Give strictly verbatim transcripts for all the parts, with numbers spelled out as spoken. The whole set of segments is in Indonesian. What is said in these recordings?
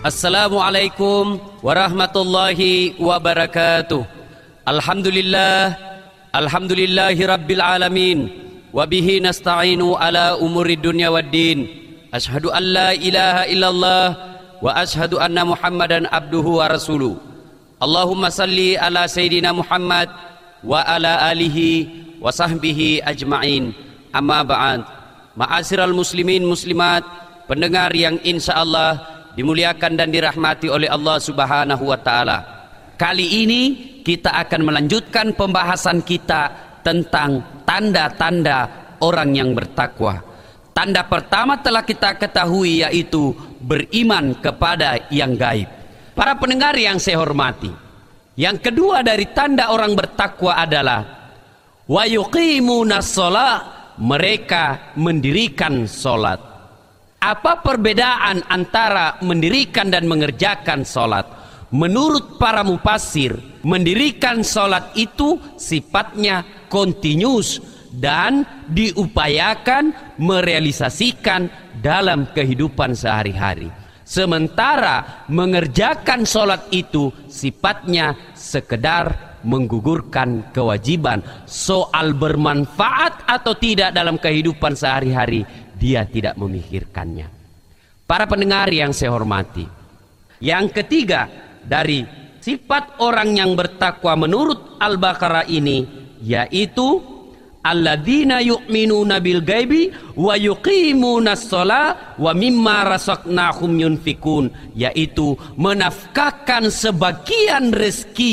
Assalamualaikum warahmatullahi wabarakatuh. Alhamdulillah, alhamdulillahi rabbil alamin. Wabihi nasta'inu ala umuri dunya waddin. Ashhadu an la ilaha illallah wa ashhadu anna muhammadan abduhu wa rasuluh. Allahumma salli ala sayyidina Muhammad wa ala alihi wa sahbihi ajma'in. Amma ba'd. Ma'asyiral muslimin muslimat, pendengar yang insyaallah dimuliakan dan dirahmati oleh Allah Subhanahu wa taala. Kali ini kita akan melanjutkan pembahasan kita tentang tanda-tanda orang yang bertakwa. Tanda pertama telah kita ketahui, yaitu beriman kepada yang gaib. Para pendengar yang saya hormati, yang kedua dari tanda orang bertakwa adalah wa yuqimunas shalah, mereka mendirikan salat. Apa perbedaan antara mendirikan dan mengerjakan sholat? Menurut para mufassir, mendirikan sholat itu sifatnya kontinus dan diupayakan merealisasikan dalam kehidupan sehari-hari. Sementara mengerjakan sholat itu sifatnya sekedar menggugurkan kewajiban. Soal bermanfaat atau tidak dalam kehidupan sehari-hari, dia tidak memikirkannya. Para pendengar yang saya hormati, yang ketiga dari sifat orang yang bertakwa menurut Al-Baqarah ini, yaitu alladzina yu'minuna bil ghaibi wa yuqimunas shalah wa mimma razaqnahum yunfikun, yaitu menafkahkan sebagian rezeki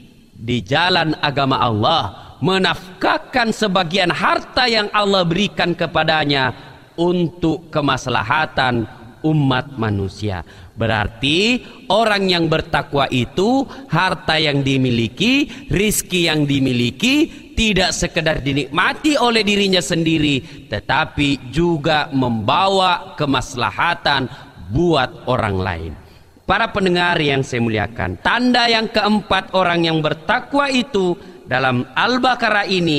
di jalan agama Allah, menafkahkan sebagian harta yang Allah berikan kepadanya untuk kemaslahatan umat manusia. Berarti orang yang bertakwa itu harta yang dimiliki, rizki yang dimiliki tidak sekedar dinikmati oleh dirinya sendiri, tetapi juga membawa kemaslahatan buat orang lain. Para pendengar yang saya muliakan, tanda yang keempat orang yang bertakwa itu dalam Al-Baqarah ini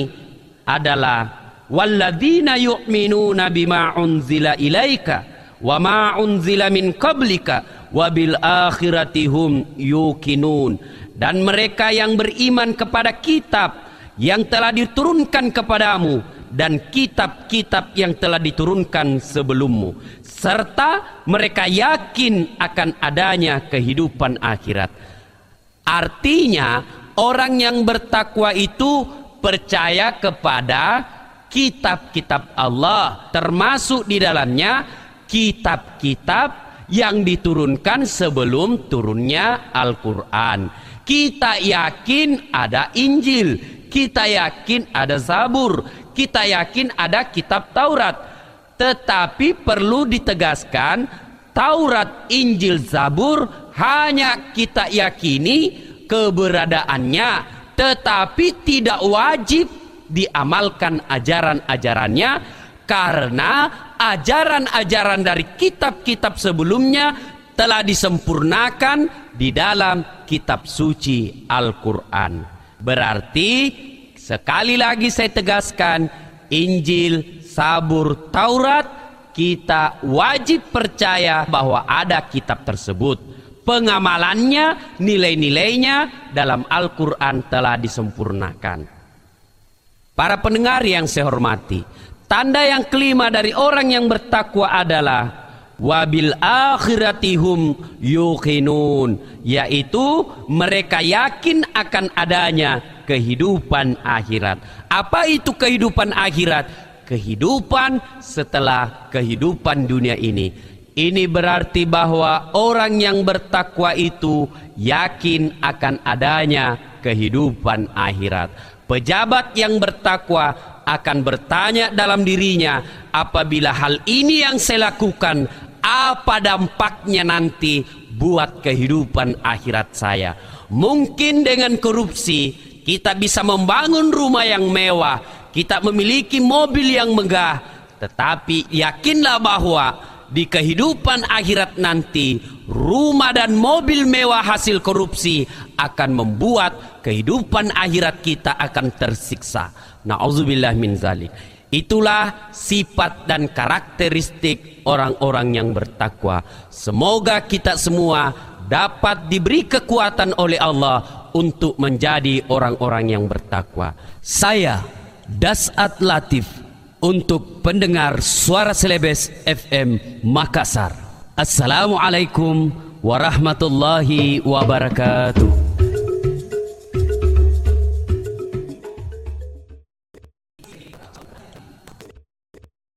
adalah walladzina yu'minuna bima unzila ilaika wa ma unzila min qablika wa bil akhirati hum yuqinun, dan mereka yang beriman kepada kitab yang telah diturunkan kepadamu dan kitab-kitab yang telah diturunkan sebelummu, serta mereka yakin akan adanya kehidupan akhirat. Artinya orang yang bertakwa itu percaya kepada kitab-kitab Allah, termasuk di dalamnya kitab-kitab yang diturunkan sebelum turunnya Al-Quran. Kita yakin ada Injil, kita yakin ada Zabur, kita yakin ada kitab Taurat. Tetapi perlu ditegaskan, Taurat, Injil, Zabur hanya kita yakini keberadaannya, tetapi tidak wajib diamalkan ajaran-ajarannya, karena ajaran-ajaran dari kitab-kitab sebelumnya telah disempurnakan di dalam kitab suci Al-Quran. Berarti sekali lagi saya tegaskan, Injil, Zabur, Taurat kita wajib percaya bahwa ada kitab tersebut. Pengamalannya, nilai-nilainya dalam Al-Quran telah disempurnakan. Para pendengar yang saya hormati, tanda yang kelima dari orang yang bertakwa adalah wabil akhiratihum yuqinun, yaitu mereka yakin akan adanya kehidupan akhirat. Apa itu kehidupan akhirat? Kehidupan setelah kehidupan dunia ini. Ini berarti bahwa orang yang bertakwa itu yakin akan adanya kehidupan akhirat. Pejabat yang bertakwa akan bertanya dalam dirinya, apabila hal ini yang saya lakukan, apa dampaknya nanti buat kehidupan akhirat saya? Mungkin dengan korupsi kita bisa membangun rumah yang mewah, kita memiliki mobil yang megah, tetapi yakinlah bahwa di kehidupan akhirat nanti rumah dan mobil mewah hasil korupsi akan membuat kehidupan akhirat kita akan tersiksa. Na'udzubillah min zalik. Itulah sifat dan karakteristik orang-orang yang bertakwa. Semoga kita semua dapat diberi kekuatan oleh Allah untuk menjadi orang-orang yang bertakwa. Saya Dasat Latif untuk pendengar Suara Celebes F M Makassar. Assalamualaikum warahmatullahi wabarakatuh.